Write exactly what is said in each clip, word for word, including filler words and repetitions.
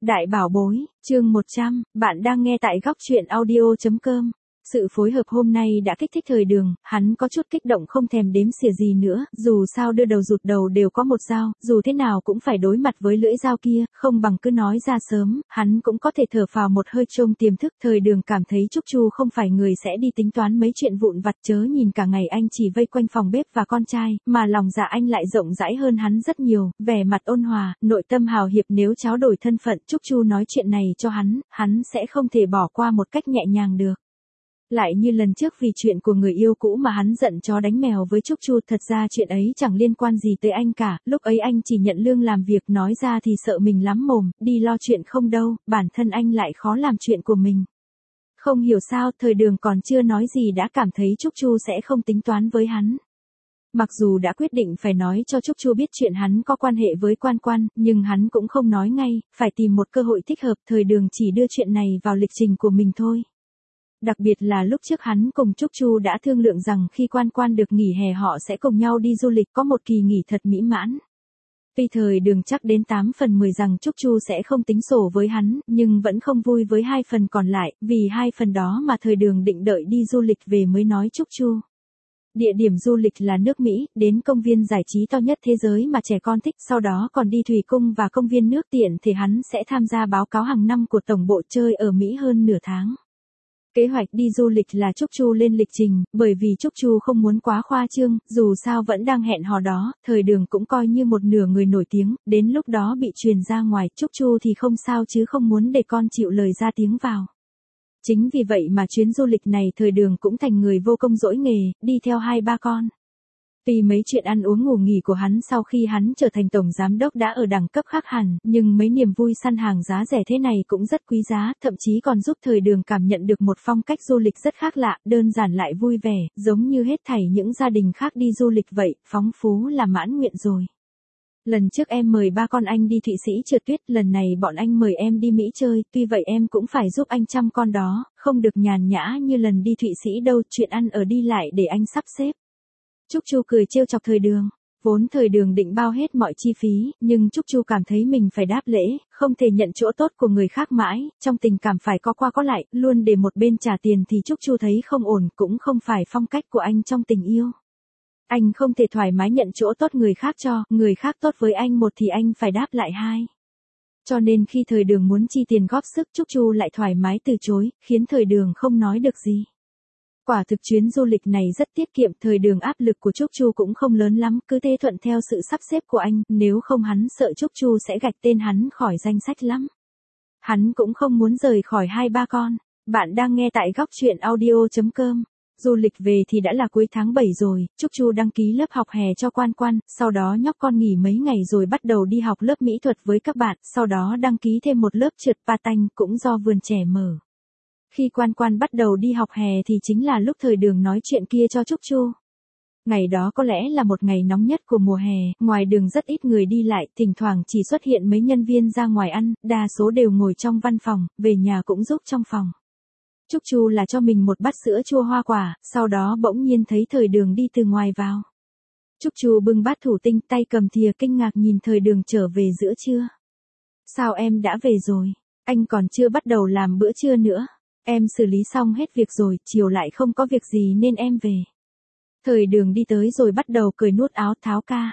Đại bảo bối, chương một trăm, bạn đang nghe tại góc truyện audio chấm com. Sự phối hợp hôm nay đã kích thích Thời Đường, hắn có chút kích động không thèm đếm xỉa gì nữa, dù sao đưa đầu rụt đầu đều có một dao, dù thế nào cũng phải đối mặt với lưỡi dao kia, không bằng cứ nói ra sớm, hắn cũng có thể thở phào một hơi trông tiềm thức. Thời Đường cảm thấy Trúc Chu không phải người sẽ đi tính toán mấy chuyện vụn vặt, chớ nhìn cả ngày anh chỉ vây quanh phòng bếp và con trai, mà lòng dạ anh lại rộng rãi hơn hắn rất nhiều, vẻ mặt ôn hòa, nội tâm hào hiệp. Nếu tráo đổi thân phận, Trúc Chu nói chuyện này cho hắn, hắn sẽ không thể bỏ qua một cách nhẹ nhàng được. Lại như lần trước vì chuyện của người yêu cũ mà hắn giận chó đánh mèo với Trúc Chu, thật ra chuyện ấy chẳng liên quan gì tới anh cả, lúc ấy anh chỉ nhận lương làm việc, nói ra thì sợ mình lắm mồm, đi lo chuyện không đâu, bản thân anh lại khó làm chuyện của mình. Không hiểu sao, Thời Đường còn chưa nói gì đã cảm thấy Trúc Chu sẽ không tính toán với hắn. Mặc dù đã quyết định phải nói cho Trúc Chu biết chuyện hắn có quan hệ với Quan Quan, nhưng hắn cũng không nói ngay, phải tìm một cơ hội thích hợp. Thời Đường chỉ đưa chuyện này vào lịch trình của mình thôi. Đặc biệt là lúc trước hắn cùng Trúc Chu đã thương lượng rằng khi Quan Quan được nghỉ hè họ sẽ cùng nhau đi du lịch, có một kỳ nghỉ thật mỹ mãn. Tuy Thời Đường chắc đến tám phần mười rằng Trúc Chu sẽ không tính sổ với hắn, nhưng vẫn không vui với hai phần còn lại, vì hai phần đó mà Thời Đường định đợi đi du lịch về mới nói Trúc Chu. Địa điểm du lịch là nước Mỹ, đến công viên giải trí to nhất thế giới mà trẻ con thích, sau đó còn đi thủy cung và công viên nước, tiện thì hắn sẽ tham gia báo cáo hàng năm của tổng bộ, chơi ở Mỹ hơn nửa tháng. Kế hoạch đi du lịch là Trúc Chu lên lịch trình, bởi vì Trúc Chu không muốn quá khoa trương, dù sao vẫn đang hẹn hò đó, Thời Đường cũng coi như một nửa người nổi tiếng, đến lúc đó bị truyền ra ngoài, Trúc Chu thì không sao chứ không muốn để con chịu lời ra tiếng vào. Chính vì vậy mà chuyến du lịch này Thời Đường cũng thành người vô công dỗi nghề, đi theo hai ba con. Tuy mấy chuyện ăn uống ngủ nghỉ của hắn sau khi hắn trở thành tổng giám đốc đã ở đẳng cấp khác hẳn, nhưng mấy niềm vui săn hàng giá rẻ thế này cũng rất quý giá, thậm chí còn giúp Thời Đường cảm nhận được một phong cách du lịch rất khác lạ, đơn giản lại vui vẻ, giống như hết thảy những gia đình khác đi du lịch vậy, phóng phú là mãn nguyện rồi. Lần trước em mời ba con anh đi Thụy Sĩ trượt tuyết, lần này bọn anh mời em đi Mỹ chơi, tuy vậy em cũng phải giúp anh chăm con đó, không được nhàn nhã như lần đi Thụy Sĩ đâu, chuyện ăn ở đi lại để anh sắp xếp. Trúc Chu cười trêu chọc Thời Đường, vốn Thời Đường định bao hết mọi chi phí, nhưng Trúc Chu cảm thấy mình phải đáp lễ, không thể nhận chỗ tốt của người khác mãi, trong tình cảm phải có qua có lại, luôn để một bên trả tiền thì Trúc Chu thấy không ổn, cũng không phải phong cách của anh trong tình yêu. Anh không thể thoải mái nhận chỗ tốt người khác cho, người khác tốt với anh một thì anh phải đáp lại hai. Cho nên khi Thời Đường muốn chi tiền góp sức, Trúc Chu lại thoải mái từ chối, khiến Thời Đường không nói được gì. Quả thực chuyến du lịch này rất tiết kiệm, Thời Đường áp lực của Trúc Chu cũng không lớn lắm, cứ thế thuận theo sự sắp xếp của anh, nếu không hắn sợ Trúc Chu sẽ gạch tên hắn khỏi danh sách lắm. Hắn cũng không muốn rời khỏi hai ba con. Bạn đang nghe tại góc truyện audio chấm com. Du lịch về thì đã là cuối tháng bảy rồi, Trúc Chu đăng ký lớp học hè cho Quan Quan, sau đó nhóc con nghỉ mấy ngày rồi bắt đầu đi học lớp mỹ thuật với các bạn, sau đó đăng ký thêm một lớp trượt patin cũng do vườn trẻ mở. Khi Quan Quan bắt đầu đi học hè thì chính là lúc Thời Đường nói chuyện kia cho Trúc Chu. Ngày đó có lẽ là một ngày nóng nhất của mùa hè, ngoài đường rất ít người đi lại, thỉnh thoảng chỉ xuất hiện mấy nhân viên ra ngoài ăn, đa số đều ngồi trong văn phòng, về nhà cũng giúp trong phòng. Trúc Chu là cho mình một bát sữa chua hoa quả, sau đó bỗng nhiên thấy Thời Đường đi từ ngoài vào. Trúc Chu bưng bát thủy tinh, tay cầm thìa, kinh ngạc nhìn Thời Đường trở về giữa trưa. Sao em đã về rồi? Anh còn chưa bắt đầu làm bữa trưa nữa. Em xử lý xong hết việc rồi, chiều lại không có việc gì nên em về. Thời Đường đi tới rồi bắt đầu cởi nút áo, tháo ca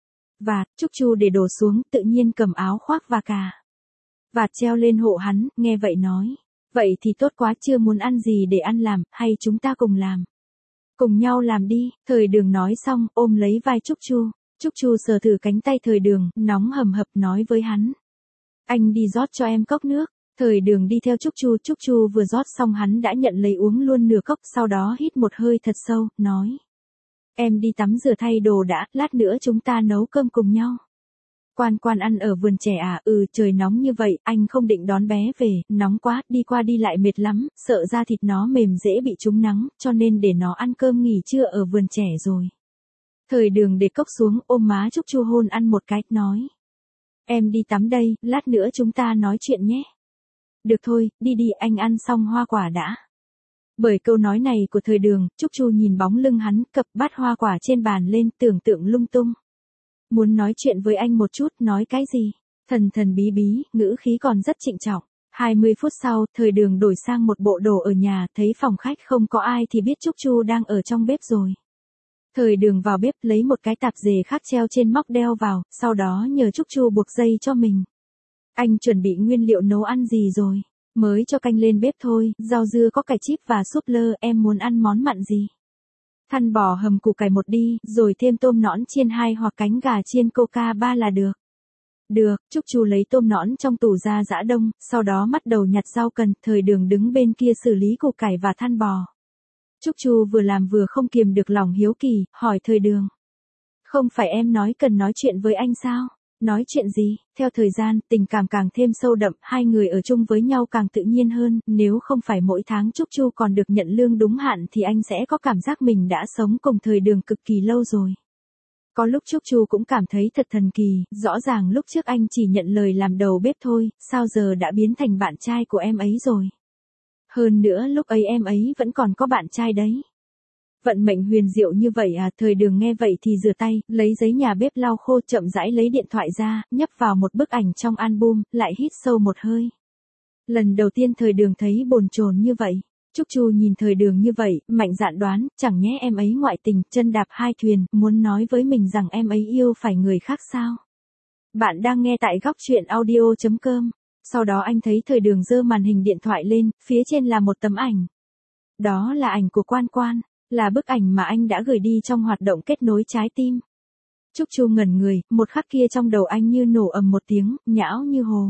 và Trúc Chu để đổ xuống, tự nhiên cầm áo khoác và cà vạt treo lên hộ hắn, nghe vậy nói. Vậy thì tốt quá, chưa muốn ăn gì để ăn làm, hay chúng ta cùng làm? Cùng nhau làm đi, Thời Đường nói xong, ôm lấy vai Trúc Chu. Trúc Chu sờ thử cánh tay Thời Đường, nóng hầm hập nói với hắn. Anh đi rót cho em cốc nước. Thời Đường đi theo Trúc Chu, Trúc Chu vừa rót xong hắn đã nhận lấy uống luôn nửa cốc, sau đó hít một hơi thật sâu, nói. Em đi tắm rửa thay đồ đã, lát nữa chúng ta nấu cơm cùng nhau. Quan Quan ăn ở vườn trẻ à? Ừ, trời nóng như vậy, anh không định đón bé về, nóng quá, đi qua đi lại mệt lắm, sợ da thịt nó mềm dễ bị trúng nắng, cho nên để nó ăn cơm nghỉ trưa ở vườn trẻ rồi. Thời Đường để cốc xuống, ôm má Trúc Chu hôn ăn một cái, nói. Em đi tắm đây, lát nữa chúng ta nói chuyện nhé. Được thôi, đi đi, anh ăn xong hoa quả đã. Bởi câu nói này của Thời Đường, Trúc Chu nhìn bóng lưng hắn, cập bát hoa quả trên bàn lên, tưởng tượng lung tung. Muốn nói chuyện với anh một chút, nói cái gì? Thần thần bí bí, ngữ khí còn rất trịnh trọng. hai mươi phút sau, Thời Đường đổi sang một bộ đồ ở nhà, thấy phòng khách không có ai thì biết Trúc Chu đang ở trong bếp rồi. Thời Đường vào bếp lấy một cái tạp dề khác treo trên móc đeo vào, sau đó nhờ Trúc Chu buộc dây cho mình. Anh chuẩn bị nguyên liệu nấu ăn gì rồi? Mới cho canh lên bếp thôi, rau dưa có cải chip và súp lơ, em muốn ăn món mặn gì? Thăn bò hầm củ cải một đi, rồi thêm tôm nõn chiên hai hoặc cánh gà chiên coca ba là được. Được, Trúc Chu lấy tôm nõn trong tủ ra giã đông, sau đó bắt đầu nhặt rau cần, Thời Đường đứng bên kia xử lý củ cải và thăn bò. Trúc Chu vừa làm vừa không kiềm được lòng hiếu kỳ, hỏi Thời Đường. Không phải em nói cần nói chuyện với anh sao? Nói chuyện gì? Theo thời gian, tình cảm càng thêm sâu đậm, hai người ở chung với nhau càng tự nhiên hơn, nếu không phải mỗi tháng Trúc Chu còn được nhận lương đúng hạn thì anh sẽ có cảm giác mình đã sống cùng Thời Đường cực kỳ lâu rồi. Có lúc Trúc Chu cũng cảm thấy thật thần kỳ, rõ ràng lúc trước anh chỉ nhận lời làm đầu bếp thôi, sao giờ đã biến thành bạn trai của em ấy rồi. Hơn nữa lúc ấy em ấy vẫn còn có bạn trai đấy. Vận mệnh huyền diệu như vậy à? Thời Đường nghe vậy thì rửa tay, lấy giấy nhà bếp lau khô, chậm rãi lấy điện thoại ra, nhấp vào một bức ảnh trong album, lại hít sâu một hơi. Lần đầu tiên Thời Đường thấy bồn chồn như vậy. Trúc Chu nhìn Thời Đường như vậy, mạnh dạn đoán, chẳng nhẽ em ấy ngoại tình, chân đạp hai thuyền, muốn nói với mình rằng em ấy yêu phải người khác sao? Bạn đang nghe tại góc truyện audio chấm com. Sau đó anh thấy Thời Đường giơ màn hình điện thoại lên, phía trên là một tấm ảnh. Đó là ảnh của Quan Quan, là bức ảnh mà anh đã gửi đi trong hoạt động kết nối trái tim. Trúc Chu ngẩn người, một khắc kia trong đầu anh như nổ ầm một tiếng, nhão như hồ.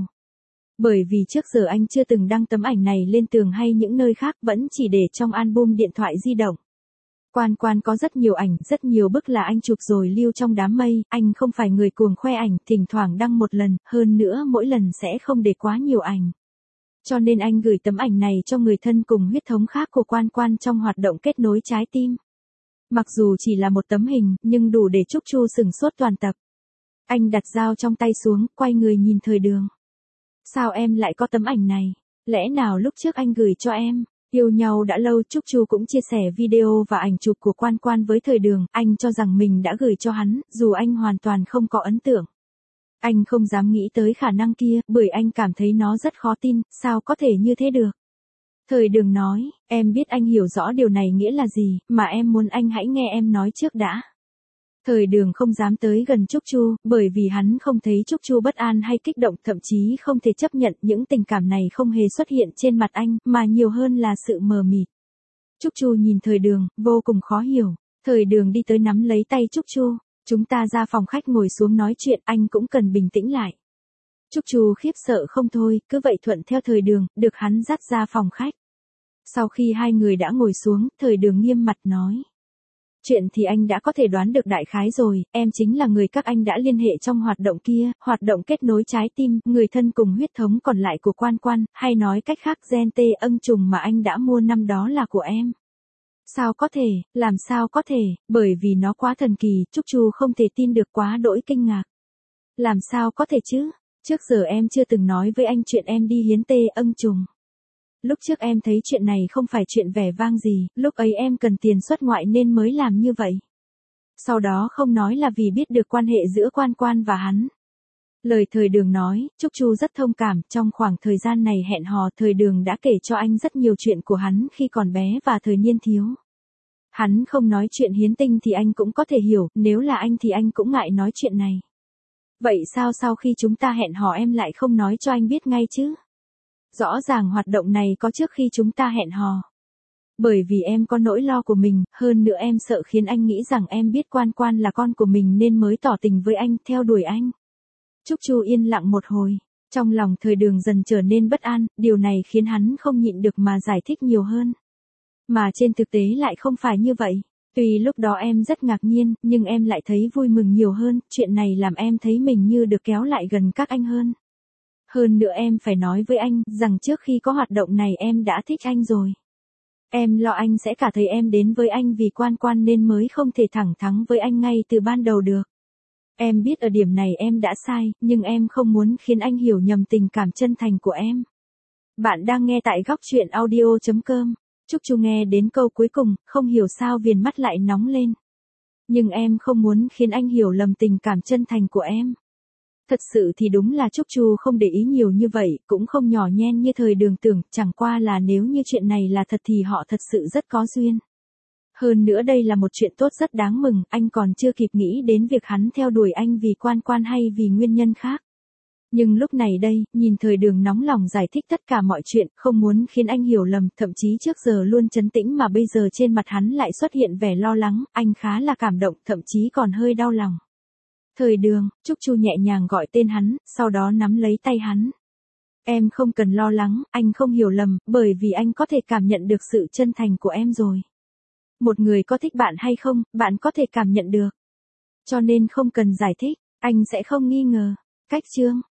Bởi vì trước giờ anh chưa từng đăng tấm ảnh này lên tường hay những nơi khác, vẫn chỉ để trong album điện thoại di động. Quan Quan có rất nhiều ảnh, rất nhiều bức là anh chụp rồi lưu trong đám mây, anh không phải người cuồng khoe ảnh, thỉnh thoảng đăng một lần, hơn nữa mỗi lần sẽ không để quá nhiều ảnh. Cho nên anh gửi tấm ảnh này cho người thân cùng huyết thống khác của Quan Quan trong hoạt động kết nối trái tim. Mặc dù chỉ là một tấm hình, nhưng đủ để Trúc Chu sửng sốt toàn tập. Anh đặt dao trong tay xuống, quay người nhìn Thời Đường. Sao em lại có tấm ảnh này? Lẽ nào lúc trước anh gửi cho em? Yêu nhau đã lâu, Trúc Chu cũng chia sẻ video và ảnh chụp của Quan Quan với Thời Đường, anh cho rằng mình đã gửi cho hắn, dù anh hoàn toàn không có ấn tượng. Anh không dám nghĩ tới khả năng kia, bởi anh cảm thấy nó rất khó tin, sao có thể như thế được. Thời Đường nói, em biết anh hiểu rõ điều này nghĩa là gì, mà em muốn anh hãy nghe em nói trước đã. Thời Đường không dám tới gần Trúc Chu, bởi vì hắn không thấy Trúc Chu bất an hay kích động, thậm chí không thể chấp nhận những tình cảm này không hề xuất hiện trên mặt anh, mà nhiều hơn là sự mờ mịt. Trúc Chu nhìn Thời Đường, vô cùng khó hiểu. Thời Đường đi tới nắm lấy tay Trúc Chu. Chúng ta ra phòng khách ngồi xuống nói chuyện, anh cũng cần bình tĩnh lại. Trúc Chu khiếp sợ không thôi, cứ vậy thuận theo Thời Đường, được hắn dắt ra phòng khách. Sau khi hai người đã ngồi xuống, Thời Đường nghiêm mặt nói. Chuyện thì anh đã có thể đoán được đại khái rồi, em chính là người các anh đã liên hệ trong hoạt động kia, hoạt động kết nối trái tim, người thân cùng huyết thống còn lại của Quan Quan, hay nói cách khác gen tê ưng trùng mà anh đã mua năm đó là của em. Sao có thể, làm sao có thể, bởi vì nó quá thần kỳ, Trúc Chu không thể tin được, quá đỗi kinh ngạc. Làm sao có thể chứ, trước giờ em chưa từng nói với anh chuyện em đi hiến tê ưng trùng. Lúc trước em thấy chuyện này không phải chuyện vẻ vang gì, lúc ấy em cần tiền xuất ngoại nên mới làm như vậy. Sau đó không nói là vì biết được quan hệ giữa Quan Quan và hắn. Lời Thời Đường nói, Trúc Chu rất thông cảm, trong khoảng thời gian này hẹn hò Thời Đường đã kể cho anh rất nhiều chuyện của hắn khi còn bé và thời niên thiếu. Hắn không nói chuyện hiến tinh thì anh cũng có thể hiểu, nếu là anh thì anh cũng ngại nói chuyện này. Vậy sao sau khi chúng ta hẹn hò em lại không nói cho anh biết ngay chứ? Rõ ràng hoạt động này có trước khi chúng ta hẹn hò. Bởi vì em có nỗi lo của mình, hơn nữa em sợ khiến anh nghĩ rằng em biết Quan Quan là con của mình nên mới tỏ tình với anh, theo đuổi anh. Trúc Chu yên lặng một hồi, trong lòng Thời Đường dần trở nên bất an, điều này khiến hắn không nhịn được mà giải thích nhiều hơn. Mà trên thực tế lại không phải như vậy. Tuy lúc đó em rất ngạc nhiên, nhưng em lại thấy vui mừng nhiều hơn, chuyện này làm em thấy mình như được kéo lại gần các anh hơn. Hơn nữa em phải nói với anh, rằng trước khi có hoạt động này em đã thích anh rồi. Em lo anh sẽ cả thấy em đến với anh vì Quan Quan nên mới không thể thẳng thắn với anh ngay từ ban đầu được. Em biết ở điểm này em đã sai, nhưng em không muốn khiến anh hiểu nhầm tình cảm chân thành của em. Bạn đang nghe tại góc truyện audio chấm com. Trúc Chu nghe đến câu cuối cùng, không hiểu sao viền mắt lại nóng lên. Nhưng em không muốn khiến anh hiểu lầm tình cảm chân thành của em. Thật sự thì đúng là Trúc Chu không để ý nhiều như vậy, cũng không nhỏ nhen như thời Đường tưởng, chẳng qua là nếu như chuyện này là thật thì họ thật sự rất có duyên. Hơn nữa đây là một chuyện tốt rất đáng mừng, anh còn chưa kịp nghĩ đến việc hắn theo đuổi anh vì quan quan hay vì nguyên nhân khác. Nhưng lúc này đây, nhìn thời Đường nóng lòng giải thích tất cả mọi chuyện, không muốn khiến anh hiểu lầm, thậm chí trước giờ luôn trấn tĩnh mà bây giờ trên mặt hắn lại xuất hiện vẻ lo lắng, anh khá là cảm động, thậm chí còn hơi đau lòng. Thời Đường, Trúc Chu nhẹ nhàng gọi tên hắn, sau đó nắm lấy tay hắn. Em không cần lo lắng, anh không hiểu lầm, bởi vì anh có thể cảm nhận được sự chân thành của em rồi. Một người có thích bạn hay không, bạn có thể cảm nhận được. Cho nên không cần giải thích, anh sẽ không nghi ngờ. Cách chương